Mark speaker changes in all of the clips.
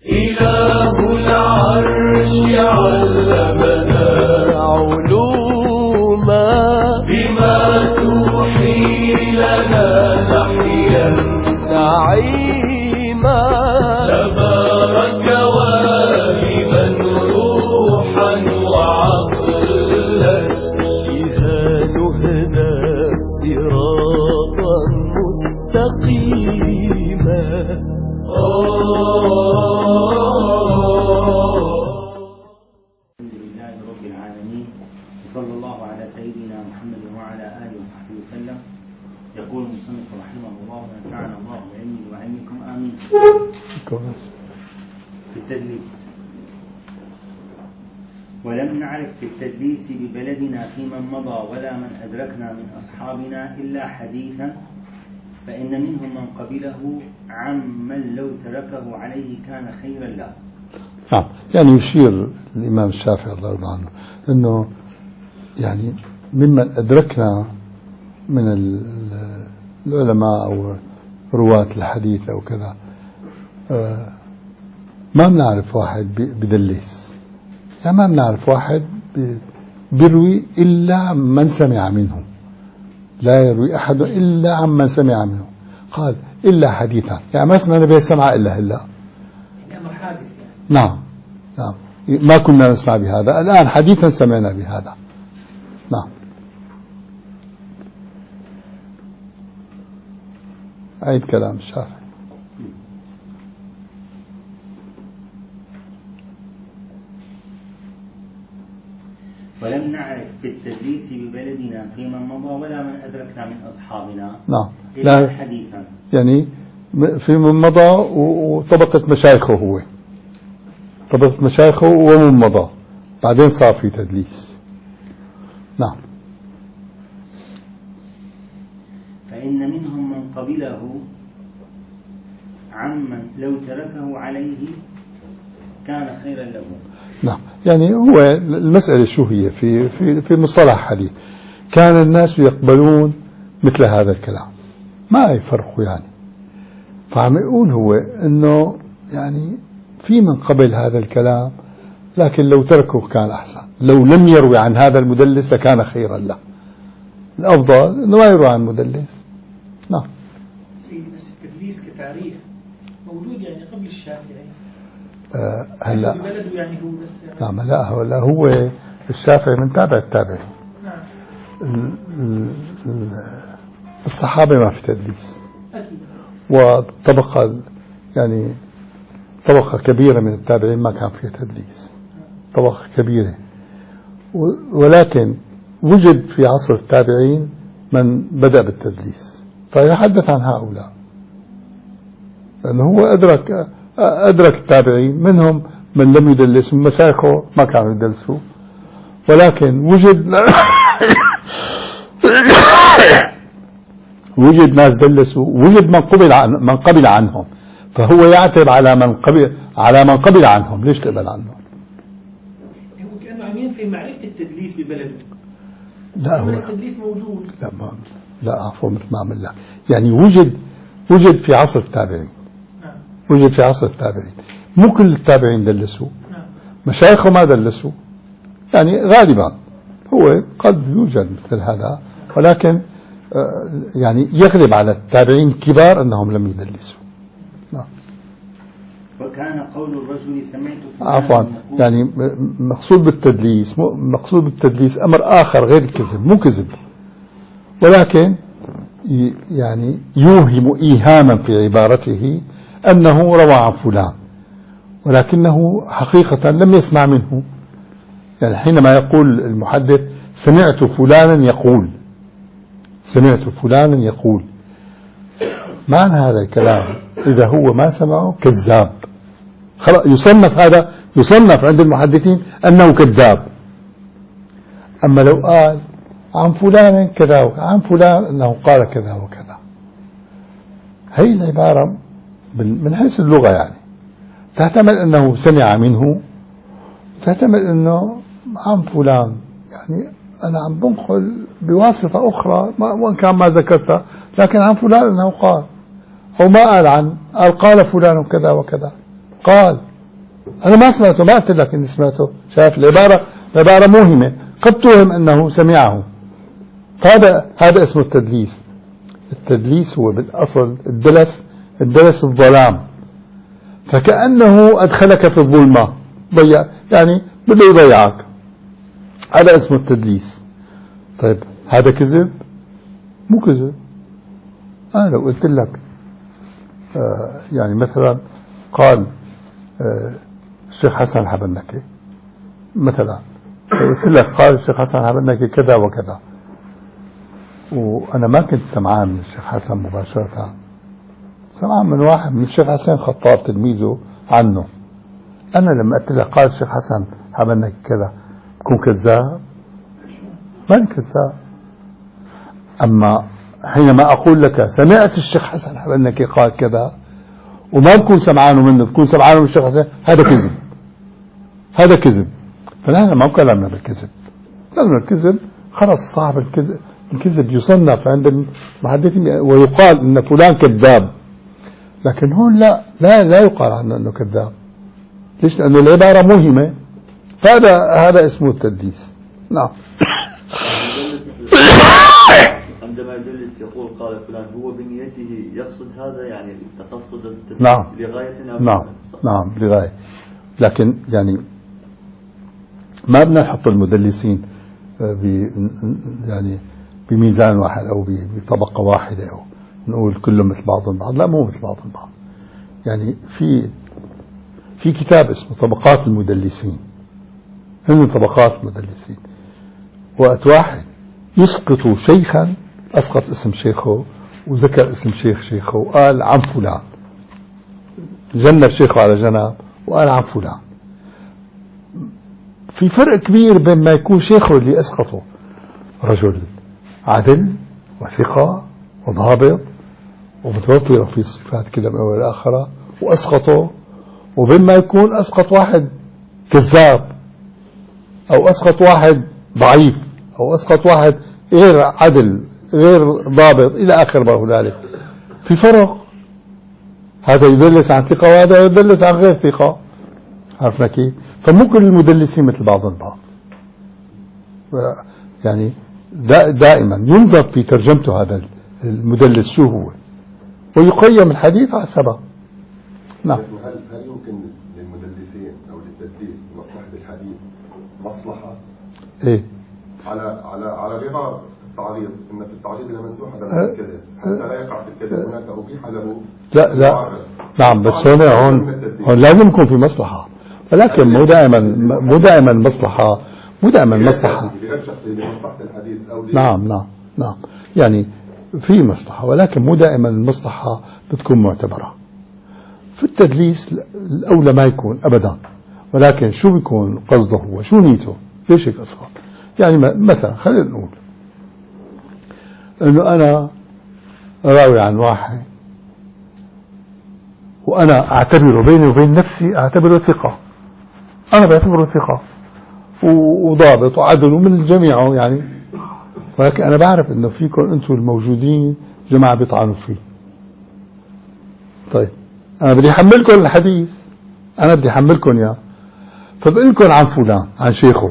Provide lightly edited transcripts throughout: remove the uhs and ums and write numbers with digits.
Speaker 1: إله العرش علمنا علوما بما توحي لنا نحيا نعيما تبارك واهبا روحا وعقلا بها نهدى صراطا مستقيما.
Speaker 2: الحمد لله رب العالمين، وصلى الله على سيدنا محمد وعلى آله وصحبه وسلم. يقول المصنف رحمه الله ونفعنا الله بعلمه وعلمكم آمين. في التدليس: ولم نعرف في التدليس ببلدنا في من مضى ولا من أدركنا من أصحابنا إلا حديثا، فإن منهم من قبله عمن لو تركه عليه كان خيرا له.
Speaker 3: نعم، يعني يشير الإمام الشافعي الله يرضى عنه أنه يعني ممن أدركنا من العلماء أو رواة الحديث أو كذا ما بنعرف واحد بدليس، يعني ما بنعرف واحد بيروي إلا من سمع منه، لا يروي أحد إلا عمن سمع منه. قال إلا حديثا، يعني ما سمعنا به السمع إلا
Speaker 4: أمر حادث يعني.
Speaker 3: نعم نعم، ما كنا نسمع بهذا، الآن حديثا سمعنا بهذا. نعم. عيد كلام الشافعي:
Speaker 2: ولم نعرف في التدليس ببلدنا في من مضى ولا من أدركنا من أصحابنا
Speaker 3: نعم
Speaker 2: إلا حديثا،
Speaker 3: يعني في من مضى وطبقة مشايخه، هو طبقة مشايخه ومن مضى بعدين صار في تدليس. نعم.
Speaker 2: فإن منهم من قبله عمن لو تركه عليه كان خيرا له.
Speaker 3: نعم، يعني هو المسألة شو هي في مصطلح حديث، كان الناس يقبلون مثل هذا الكلام ما يفرقوا، يعني فعم يقول هو انه يعني في من قبل هذا الكلام، لكن لو تركه كان احسن، لو لم يروي عن هذا المدلس لكان خيرا له، الافضل انه ما يروي عن المدلس. نعم.
Speaker 4: بس التدليس كتاريخ موجود يعني قبل الشافعي.
Speaker 3: هلا
Speaker 4: بلده يعني هو بس يعني.
Speaker 3: نعم، لا هو الشافعي من تابع التابعين.
Speaker 4: نعم.
Speaker 3: الصحابة ما في تدليس
Speaker 4: أكيد.
Speaker 3: وطبقة يعني طبقة كبيرة من التابعين ما كان فيها تدليس، طبقة كبيرة، ولكن وجد في عصر التابعين من بدأ بالتدليس، فيحدث عن هؤلاء لأنه هو أدرك التابعين، منهم من لم يدلس، من مشايخه ما كانوا يدلسوا، ولكن وجد ناس دلسوا، وجد من قبل عنهم، فهو يعتب على من قبل عنهم. ليش تقبل عنهم؟
Speaker 4: هو كأنه عم ينفي معرفة التدليس ببلده.
Speaker 3: لا هو
Speaker 4: التدليس موجود.
Speaker 3: لا عفوا، مثل ما عمل لك، يعني وجد في عصر التابعين.
Speaker 4: نعم.
Speaker 3: وجد في عصر التابعين، مو كل التابعين دلسوا.
Speaker 4: نعم.
Speaker 3: مشايخه ما دلسوا، يعني غالبا هو قد يوجد مثل هذا، ولكن يعني يغلب على التابعين الكبار أنهم لم يدلسوا. نعم.
Speaker 2: وكان قول الرجل سمعت
Speaker 3: عفوا، يعني مقصود بالتدليس أمر آخر غير الكذب، مو كذب، ولكن يعني يوهم إيهاما في عبارته أنه روى عن فلان، ولكنه حقيقة لم يسمع منه. يعني حينما يقول المحدث سمعت فلانا يقول، معنى هذا الكلام إذا هو ما سمعه كذاب، خلاص يصنف عند المحدثين أنه كذاب. أما لو قال عن فلان كذا عن فلان أنه قال كذا وكذا، هي العبارة من حيث اللغة يعني تحتمل أنه سمع منه، تحتمل أنه عن فلان، يعني أنا عم بنقل بواسطة أخرى وإن كان ما ذكرتها، لكن عن فلان أنه قال، أو ما قال قال فلان كذا وكذا، قال أنا ما سمعته، ما قلت لك إني سمعته. شايف العبارة موهمة، قد توهم أنه سمعه. هذا اسمه التدليس. التدليس هو بالأصل الدلس الظلام، فكأنه أدخلك في الظلمة، يعني بده يضيعك. هذا اسمه التدليس. طيب هذا كذب؟ مو كذب. أنا لو قلت لك يعني مثلا قال الشيخ حسن الحبنكي، مثلا قلت لك قال الشيخ حسن الحبنكي كذا وكذا، وأنا ما كنت سمعان من الشيخ حسن مباشرة، سمعان من واحد من الشيخ حسن خطاب تلميذه عنه. أنا لما قلت لك قال الشيخ حسن الحبنكي كذا بكون كذاب؟ ماني كذاب. أما حينما أقول لك سمعت الشيخ حسن الحبنكي قال كذا وما بكون سمعانه منه، بكون سمعانه من الشيخ حسن، هذا كذب. هذا كذب. فنحن ما كلامنا بالكذب. لأن الكذب خلص صاحب الكذب يصنف عند المحدثين ويقال إن فلان كذاب، لكن هون لا يقال عنه أنه كذاب. ليش؟ لأن العبارة موهمة. هذا اسمه التدليس. نعم.
Speaker 1: عندما يدلس يقول قال فلان، هو بنيته يقصد هذا، يعني تقصد التدليس لغاية. نعم
Speaker 3: لغاية. لكن يعني ما بدنا نحط المدلسين يعني بميزان واحد أو بطبقة واحدة، أو نقول كلهم مثل بعضهم بعض. لا، مو مثل بعضهم بعض. يعني في كتاب اسمه طبقات المدلسين. هم طبقات المدلسين. وقت واحد يسقط شيخا، أسقط اسم شيخه وذكر اسم شيخه وقال عن فلان، جنب شيخه على جنب وقال عن فلان. في فرق كبير بين ما يكون شيخه اللي أسقطه رجل عدل وثقة وضابط ومتوفر في الصفات كلها من أول لآخرة وأسقطه، وبين ما يكون أسقط واحد كذاب، أو أسقط واحد ضعيف، أو أسقط واحد غير عدل غير ضابط إلى آخر ما هنالك. في فرق. هذا يدلس عن ثقة وهذا يدلس عن غير ثقة. عرفنا كيف؟ فمو كل المدلسين مثل بعضهم بعض. يعني دائما ينظر في ترجمته هذا المدلس شو هو، ويقيم الحديث على سبب. نعم.
Speaker 5: هل يمكن للمدلسين أو للتدليس مصلحة الحديث مصلحة؟
Speaker 3: إيه؟
Speaker 5: على غرار التعريض، إن في التعريض لمنزوح هذا الكذب حتى لا يقع في الكذب، هناك أبيح له.
Speaker 3: لا نعم، بس هون لازم يكون في مصلحة، ولكن مو دائما مصلحة. نعم يعني في مصلحة، ولكن مو دائما المصلحة بتكون معتبرة. في التدليس الأولى ما يكون أبدا، ولكن شو بيكون قصده هو، شو نيته، ليش هيك أصلا. يعني مثلا خلينا نقول إنه أنا راوي عن واحد وأنا أعتبره بيني وبين نفسي أعتبره ثقة، أنا بعتبره ثقة وضابط وعدل ومن الجميع يعني، ولكن أنا بعرف إنه فيكم أنتم الموجودين جماعة بيطعنوا فيه. طيب أنا بدي أحملكم الحديث، أنا بدي أحملكم إياه، فبقول لكم عن فلان عن شيخه،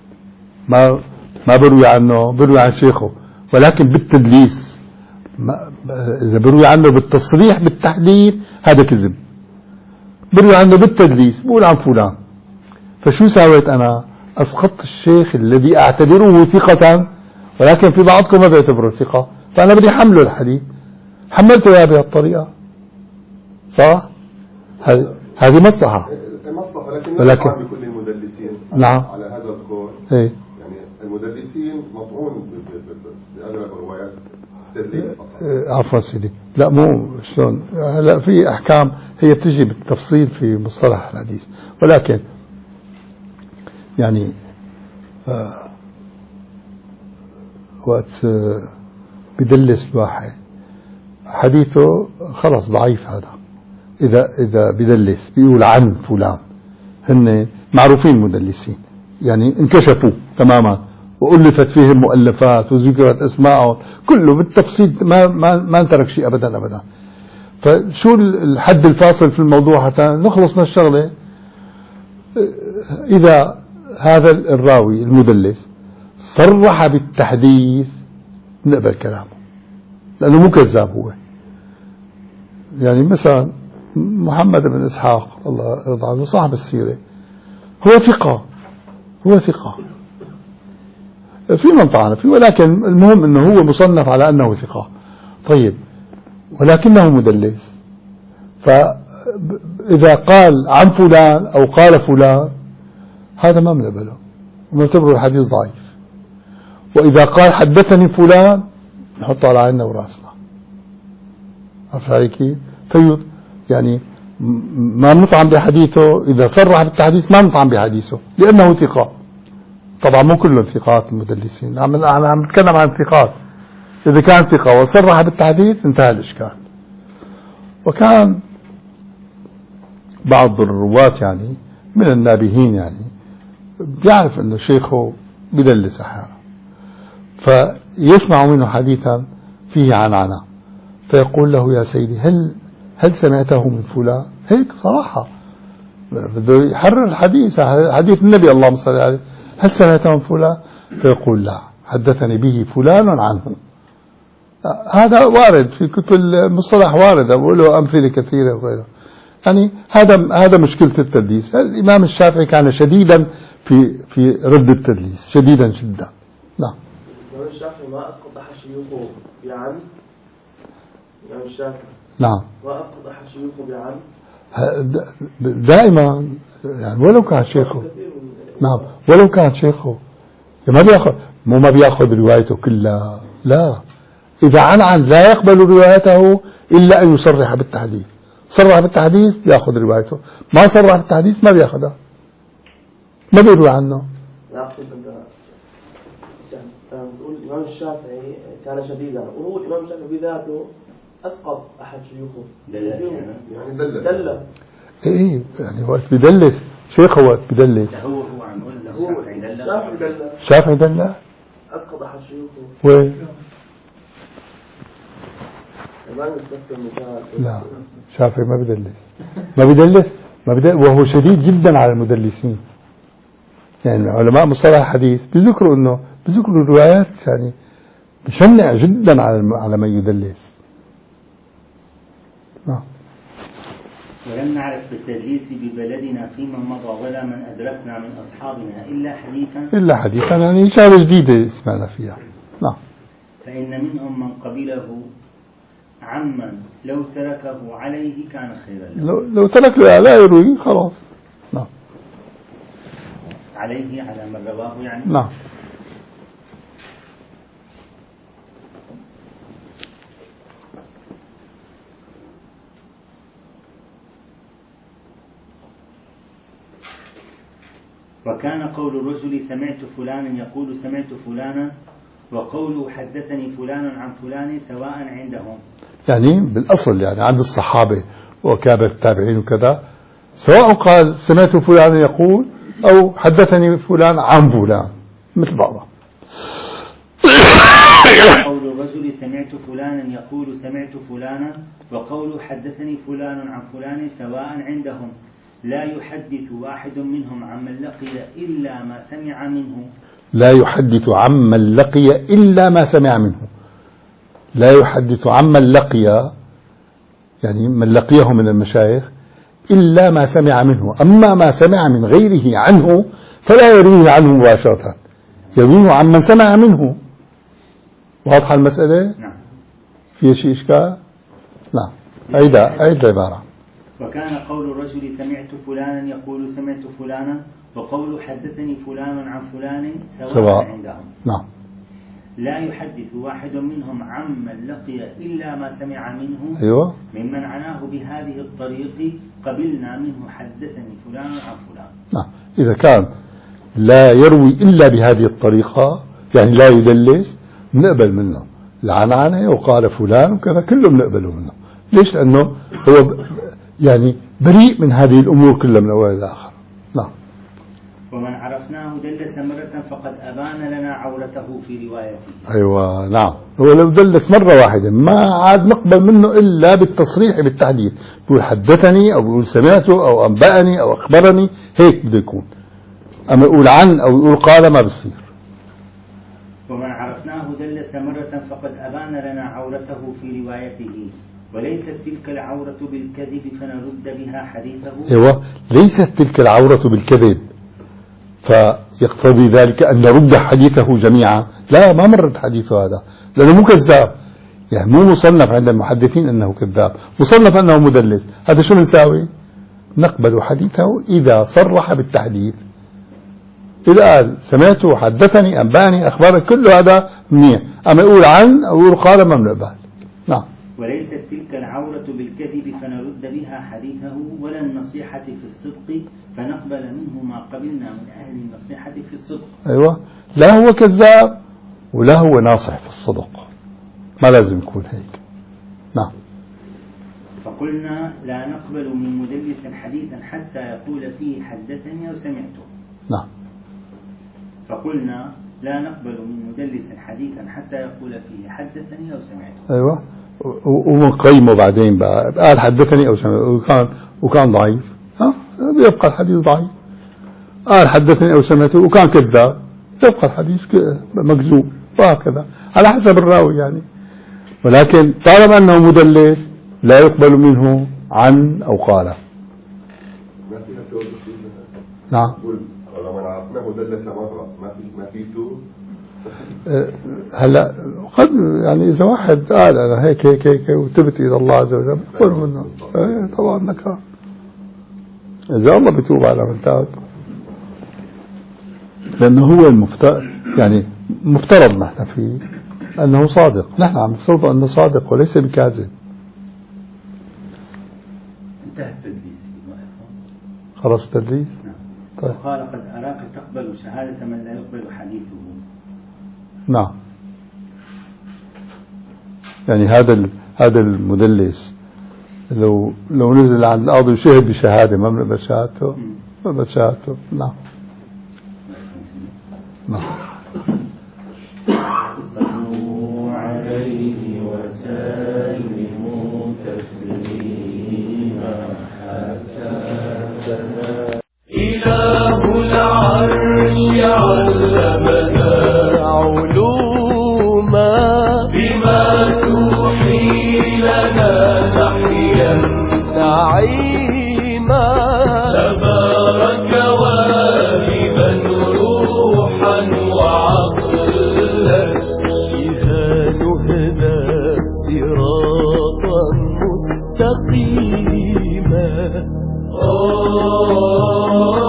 Speaker 3: ما بروي عنه، بروي عن شيخه، ولكن بالتدليس. إذا بروي عنه بالتصريح بالتحديث هذا كذب. بروي عنه بالتدليس بقول عن فلان. فشو سويت أنا؟ أسقطت الشيخ الذي أعتبره ثقة، ولكن في بعضكم ما بيعتبره ثقة، فأنا بدي حمله الحديث، حملته إياه بهذه الطريقة. صح؟ هذه مصلحة.
Speaker 5: ولكن بكل المدلسين.
Speaker 3: نعم.
Speaker 5: على هذا القول.
Speaker 3: إيه؟
Speaker 5: يعني المدلسين مطعون بأغلب الروايات تدليس فقط.
Speaker 3: عفوا سيدي، لا مو شلون، لا في أحكام هي بتجي بالتفصيل في مصطلح الحديث، ولكن يعني وقت بدلس الواحد حديثه خلص ضعيف. هذا إذا بدلس بيقول عن فلان، هن معروفين مدلسين يعني انكشفوا تماما وألفت فيهم مؤلفات وذكرت أسماءهم كله بالتفصيل، ما انترك شيء أبدا. فشو الحد الفاصل في الموضوع حتى نخلص من الشغلة؟ إذا هذا الراوي المدلس صرح بالتحديث نقبل كلامه لأنه مو كذاب هو. يعني مثلا محمد بن إسحاق الله يرضى عنه صاحب السيرة هو ثقة في من طعن فيه، ولكن المهم أنه هو مصنف على أنه ثقة. طيب ولكنه مدلس، فإذا قال عن فلان أو قال فلان هذا ما بنقبله ونعتبره الحديث ضعيف. وإذا قال حدثني فلان نحطه على عيننا وراسنا. عرفت علي كيف؟ يعني ما نطعن بحديثه. إذا صرح بالتحديث ما نطعن بحديثه لأنه ثقة. طبعا مو كلهم ثقات المدلسين، عم نتكلم عن ثقات. إذا كان ثقة وصرح بالتحديث انتهى الإشكال. وكان بعض الرواة يعني من النابهين يعني بيعرف أنه شيخه بدلس أحيانا، فيسمع منه حديثا فيه عنعنة فيقول له يا سيدي هل سمعته من فلان؟ هيك صراحة بده يحرر الحديث، حديث النبي اللهم صل عليه، هل سمعته من فلان؟ فيقول لا، حدثني به فلان عنه. هذا وارد في كتب المصطلح، وارد وله أمثلة كثيرة وغيره. يعني هذا مشكلة التدليس. الإمام الشافعي كان شديدا في رد التدليس، شديدا جدا. نعم.
Speaker 6: الإمام الشافعي ما أسقط أحد شيوخه بعمد. الإمام الشافعي
Speaker 3: نعم.
Speaker 6: ما أسقط أحد شيوخه بعمد.
Speaker 3: دائما يعني ولو كان شيخه. نعم ولو كان شيخه ما بياخذ روايته كلها، لا. إذا عن لا يقبل روايته إلا أن يصرح بالتحديث. صرح بالتحديث بياخذ روايته، ما صرح بالتحديث ما بياخذها، ما بيروي عنه.
Speaker 6: لا أقصد تقول الإمام الشافعي كان شديدا، وهو الإمام الشافعي بذاته أسقط أحد شيوخه.
Speaker 2: دلس
Speaker 6: يعني دلس.
Speaker 3: إيه يعني وقت بدلس شيخه، وقت بدلس
Speaker 2: هو عم يقول
Speaker 6: الشافعي
Speaker 3: دلس
Speaker 6: أسقط أحد شيوخه.
Speaker 3: وين؟ لا شافعي ما بدلس وهو شديد جدا على المدلسين. يعني علماء مصطلح الحديث بيذكروا الروايات، يعني بشنع جدا على من يدلس.
Speaker 2: ولم نعرف بالتدليس ببلدنا فيمن مضى ولا من أدركنا من أصحابنا إلا حديثا
Speaker 3: يعني شغلة جديدة سمعنا فيها. نعم.
Speaker 2: فإن منهم من قبله عمن لو تركه عليه كان خيرا له.
Speaker 3: لو ترك لا يروي خلاص. نعم.
Speaker 2: عليه على من رواه يعني.
Speaker 3: نعم.
Speaker 2: وكان قول الرجل سمعت فلانا يقول سمعت فلانا وقوله حدثني فلان عن فلان سواء عندهم.
Speaker 3: يعني بالأصل يعني عند الصحابة وكابر التابعين وكذا سواء قال سمعت فلان يقول أو حدثني فلان عن فلان مثل بعضها.
Speaker 2: قول الرجل سمعت فلانا يقول سمعت فلانا وقوله حدثني فلان عن فلان سواء عندهم لا يحدث واحد منهم عمن لقي إلا ما سمع منه.
Speaker 3: لا يحدث عمن لقي إلا ما سمع منه. لا يحدث عمن لقي يعني من لقيه من المشايخ إلا ما سمع منه، أما ما سمع من غيره عنه فلا يرويه عنه مباشرة، يرويه عمن سمع منه. واضحة المسألة؟
Speaker 2: نعم.
Speaker 3: في شيء إشكال؟ نعم. عيد العبارة.
Speaker 2: وكان قول الرجل سمعت فلانا يقول سمعت فلانا وقول حدثني فلان عن فلان سواء عندهم.
Speaker 3: نعم.
Speaker 2: لا يحدث واحد منهم عمن لقي إلا ما سمع منه.
Speaker 3: أيوة.
Speaker 2: ممن عناه بهذه الطريق قبلنا منه حدثني فلان عن فلان.
Speaker 3: نعم. إذا كان لا يروي إلا بهذه الطريقة يعني لا يدلس نقبل منه العنعنة وقال فلان وكذا كله نقبله منه. ليش؟ لأنه هو يعني بريء من هذه الأمور كلها من أول إلى آخر. نعم.
Speaker 2: ومن عرفناه دلس مرة فقد أبان لنا عورته في روايته.
Speaker 3: أيوة نعم، هو لو دلس مرة واحدة ما عاد نقبل منه إلا بالتصريح بالتحديث، بيقول حدثني أو بيقول سمعته أو أنبأني أو أخبرني، هيك بده يكون. أما يقول عن أو يقول قال ما بصير.
Speaker 2: ومن عرفناه دلس مرة فقد أبان لنا عورته في روايته، وليست تلك العورة بالكذب فنرد بها حديثه.
Speaker 3: أيوة، ليست تلك العورة بالكذب فيقتضي ذلك أن نرد حديثه جميعا. لا، ما مرد حديثه هذا لأنه مو كذاب، يعني مو مصنف عند المحدثين أنه كذاب، مصنف أنه مدلس. هذا شو بنساوي؟ نقبل حديثه إذا صرح بالتحديث، إذا قال سمعته حدثني أنبأني أخبرني كل هذا منيح، أما يقول عن أو يقول قال ما بنقبل. نعم.
Speaker 2: وليست تلك العورة بالكذب فنرد بها حديثه، ولا النصيحة في الصدق فنقبل منه ما قبلنا من أهل النصيحة في الصدق.
Speaker 3: أيوة، لا هو كذاب ولا هو ناصح في الصدق، ما لازم يكون هيك. نعم.
Speaker 2: فقلنا لا نقبل من مدلس حديثا حتى يقول فيه حدثني أو سمعته.
Speaker 3: نعم.
Speaker 2: فقلنا لا نقبل من مدلس حديثا حتى يقول فيه حدثني أو سمعته.
Speaker 3: أيوة، ومنقيمه بعدين بقى قال حدثني أو سمعته وكان ضعيف، يبقى الحديث ضعيف. قال حدثني أو سمعته وكان كذاب، يبقى الحديث مكذوب، وهكذا على حسب الراوي يعني. ولكن طالما أنه مدلس لا يقبل منه عن أو قال. نعم.
Speaker 5: لو عرفناه دلس مرة ما في تو.
Speaker 3: هلا قد يعني إذا واحد قال أنا هيك هيك هيك وتبت إلى الله عز وجل يقبل منه. طبعا نكرة، إذا الله بيتوب على من تاب، لأنه هو يعني مفترض نحن فيه أنه صادق، نحن عم نفترض أنه صادق وليس بكاذب.
Speaker 2: انتهى التدليس.
Speaker 3: خلاص التدليس.
Speaker 2: طيب. قال قد أراك تقبل شهادة من لا يقبل حديثه.
Speaker 3: نعم، يعني هذا المدلس لو نزل عند القاضي وشهد بشهادة ما بنقبل شهادته، ما بنقبل شهادته. نعم. نعم.
Speaker 2: صلوا عليه وسلموا تسليما حتى
Speaker 7: إله العرش علمنا علوما بما توحي لنا نحيا نعيما، تبارك واهبا روحا وعقلا بها نهدى صراطا مستقيما.